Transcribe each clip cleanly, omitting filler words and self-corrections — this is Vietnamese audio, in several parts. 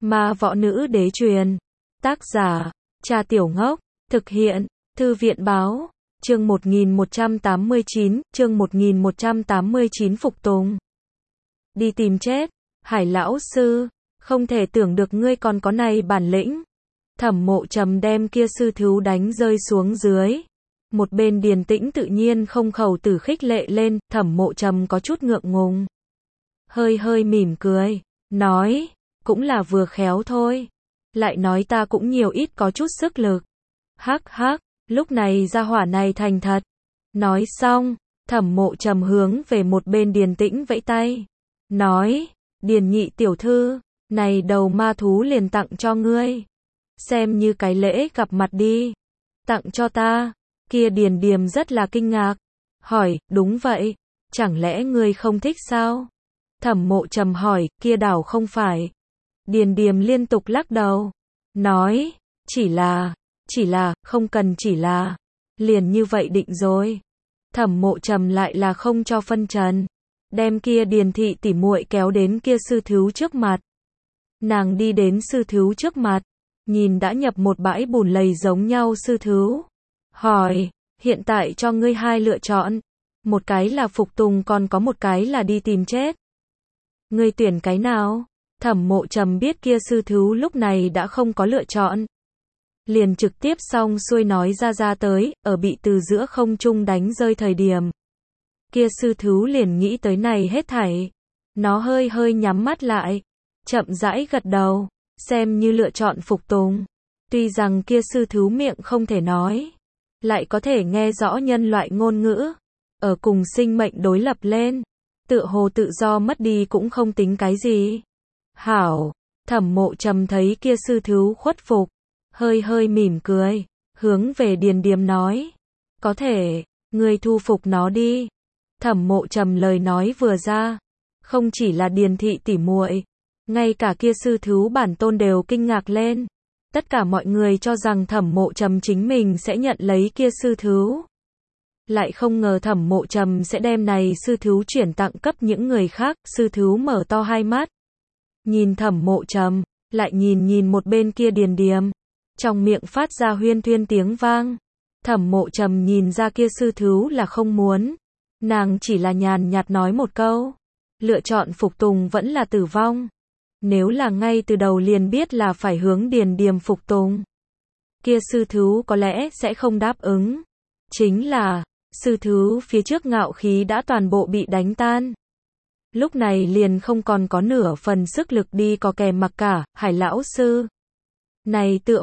Ma võ nữ đế truyền. Tác giả, Cha Tiểu Ngốc. Thực hiện, Thư viện báo. Chương 1189, phục tùng. Đi tìm chết. Hải lão sư, không thể tưởng được ngươi còn có này bản lĩnh. Thẩm Mộ Trầm đem kia sư thú đánh rơi xuống dưới. Một bên Điền Tĩnh tự nhiên không khẩu tử khích lệ lên, Thẩm Mộ Trầm có chút ngượng ngùng. Hơi hơi mỉm cười, nói, cũng là vừa khéo thôi. Lại nói ta cũng nhiều ít có chút sức lực. Hắc hắc, lúc này gia hỏa này thành thật. Nói xong, Thẩm Mộ Trầm hướng về một bên Điền Tĩnh vẫy tay. Nói, Điền nhị tiểu thư, này đầu ma thú liền tặng cho ngươi. Xem như cái lễ gặp mặt đi. Tặng cho ta. Kia Điền Điềm rất là kinh ngạc. Hỏi, đúng vậy, chẳng lẽ ngươi không thích sao? Thẩm Mộ Trầm hỏi, kia đảo không phải. Điền Điềm liên tục lắc đầu. Nói, chỉ là, không cần chỉ là. Liền như vậy định rồi. Thẩm Mộ Trầm lại là không cho phân trần. Đem kia Điền thị tỉ muội kéo đến kia sư thú trước mặt. Nàng đi đến sư thú trước mặt. Nhìn đã nhập một bãi bùn lầy giống nhau sư thú. Hỏi, hiện tại cho ngươi hai lựa chọn. Một cái là phục tùng còn có một cái là đi tìm chết. Ngươi tuyển cái nào? Thẩm Mộ Trầm biết kia sư thú lúc này đã không có lựa chọn. Liền trực tiếp xong xuôi nói ra tới, ở bị từ giữa không trung đánh rơi thời điểm. Kia sư thú liền nghĩ tới này hết thảy. Nó hơi hơi nhắm mắt lại. Chậm rãi gật đầu. Xem như lựa chọn phục tùng. Tuy rằng kia sư thú miệng không thể nói. Lại có thể nghe rõ nhân loại ngôn ngữ. Ở cùng sinh mệnh đối lập lên. Tựa hồ tự do mất đi cũng không tính cái gì. Hảo. Thẩm Mộ Trầm thấy kia sư thú khuất phục. Hơi hơi mỉm cười. Hướng về Điền Điềm nói. Có thể, ngươi thu phục nó đi. Thẩm Mộ Trầm lời nói vừa ra. Không chỉ là Điền thị tỉ muội, ngay cả kia sư thú bản tôn đều kinh ngạc lên. Tất cả mọi người cho rằng Thẩm Mộ Trầm chính mình sẽ nhận lấy kia sư thú. Lại không ngờ Thẩm Mộ Trầm sẽ đem này sư thú chuyển tặng cấp những người khác. Sư thú mở to hai mắt. Nhìn Thẩm Mộ Trầm, lại nhìn một bên kia Điền Điềm. Trong miệng phát ra huyên thuyên tiếng vang. Thẩm Mộ Trầm nhìn ra kia sư thú là không muốn. Nàng chỉ là nhàn nhạt nói một câu. Lựa chọn phục tùng vẫn là tử vong. Nếu là ngay từ đầu liền biết là phải hướng Điền Điềm phục tùng. Kia sư thú có lẽ sẽ không đáp ứng. Chính là, sư thú phía trước ngạo khí đã toàn bộ bị đánh tan. Lúc này liền không còn có nửa phần sức lực đi có kè mặc cả. Hải lão sư. Này tựa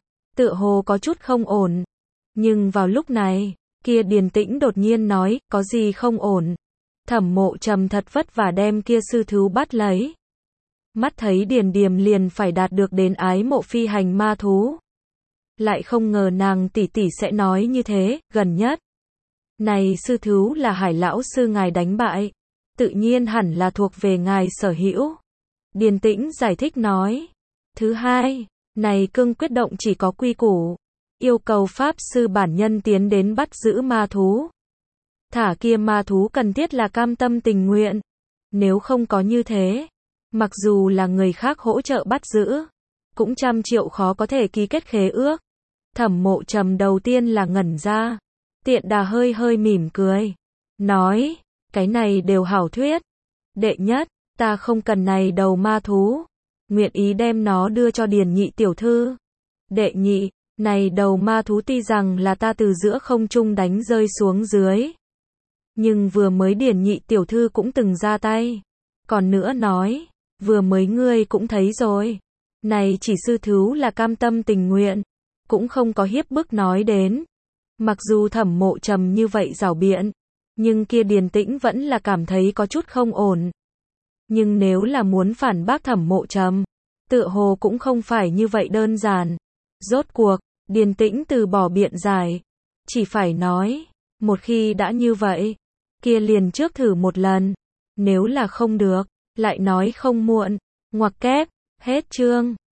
hồ có chút không ổn. Nhưng vào lúc này, kia Điền Tĩnh đột nhiên nói, có gì không ổn. Thẩm Mộ Trầm thật vất vả đem kia sư thú bắt lấy. Mắt thấy Điền Điềm liền phải đạt được đến ái mộ phi hành ma thú. Lại không ngờ nàng tỷ tỷ sẽ nói như thế, gần nhất. Này sư thú là Hải lão sư ngài đánh bại. Tự nhiên hẳn là thuộc về ngài sở hữu. Điền Tĩnh giải thích nói. Thứ hai, này cương quyết động chỉ có quy củ. Yêu cầu pháp sư bản nhân tiến đến bắt giữ ma thú. Thả kia ma thú cần thiết là cam tâm tình nguyện. Nếu không có như thế, mặc dù là người khác hỗ trợ bắt giữ, cũng trăm triệu khó có thể ký kết khế ước. Thẩm Mộ Trầm đầu tiên là ngẩn ra. Tiện đà hơi hơi mỉm cười. Nói, cái này đều hảo thuyết. Đệ nhất, ta không cần này đầu ma thú. Nguyện ý đem nó đưa cho Điền nhị tiểu thư. Đệ nhị, này đầu ma thú tuy rằng là ta từ giữa không trung đánh rơi xuống dưới. Nhưng vừa mới Điền nhị tiểu thư cũng từng ra tay. Còn nữa nói, vừa mới ngươi cũng thấy rồi. Này chỉ sư thú là cam tâm tình nguyện. Cũng không có hiếp bức nói đến. Mặc dù Thẩm Mộ Trầm như vậy giảo biện. Nhưng kia Điền Tĩnh vẫn là cảm thấy có chút không ổn. Nhưng nếu là muốn phản bác Thẩm Mộ Trầm, tựa hồ cũng không phải như vậy đơn giản. Rốt cuộc, Điền Tĩnh từ bỏ biện giải. Chỉ phải nói, một khi đã như vậy, kia liền trước thử một lần. Nếu là không được, lại nói không muộn. Ngoặc kép, hết chương.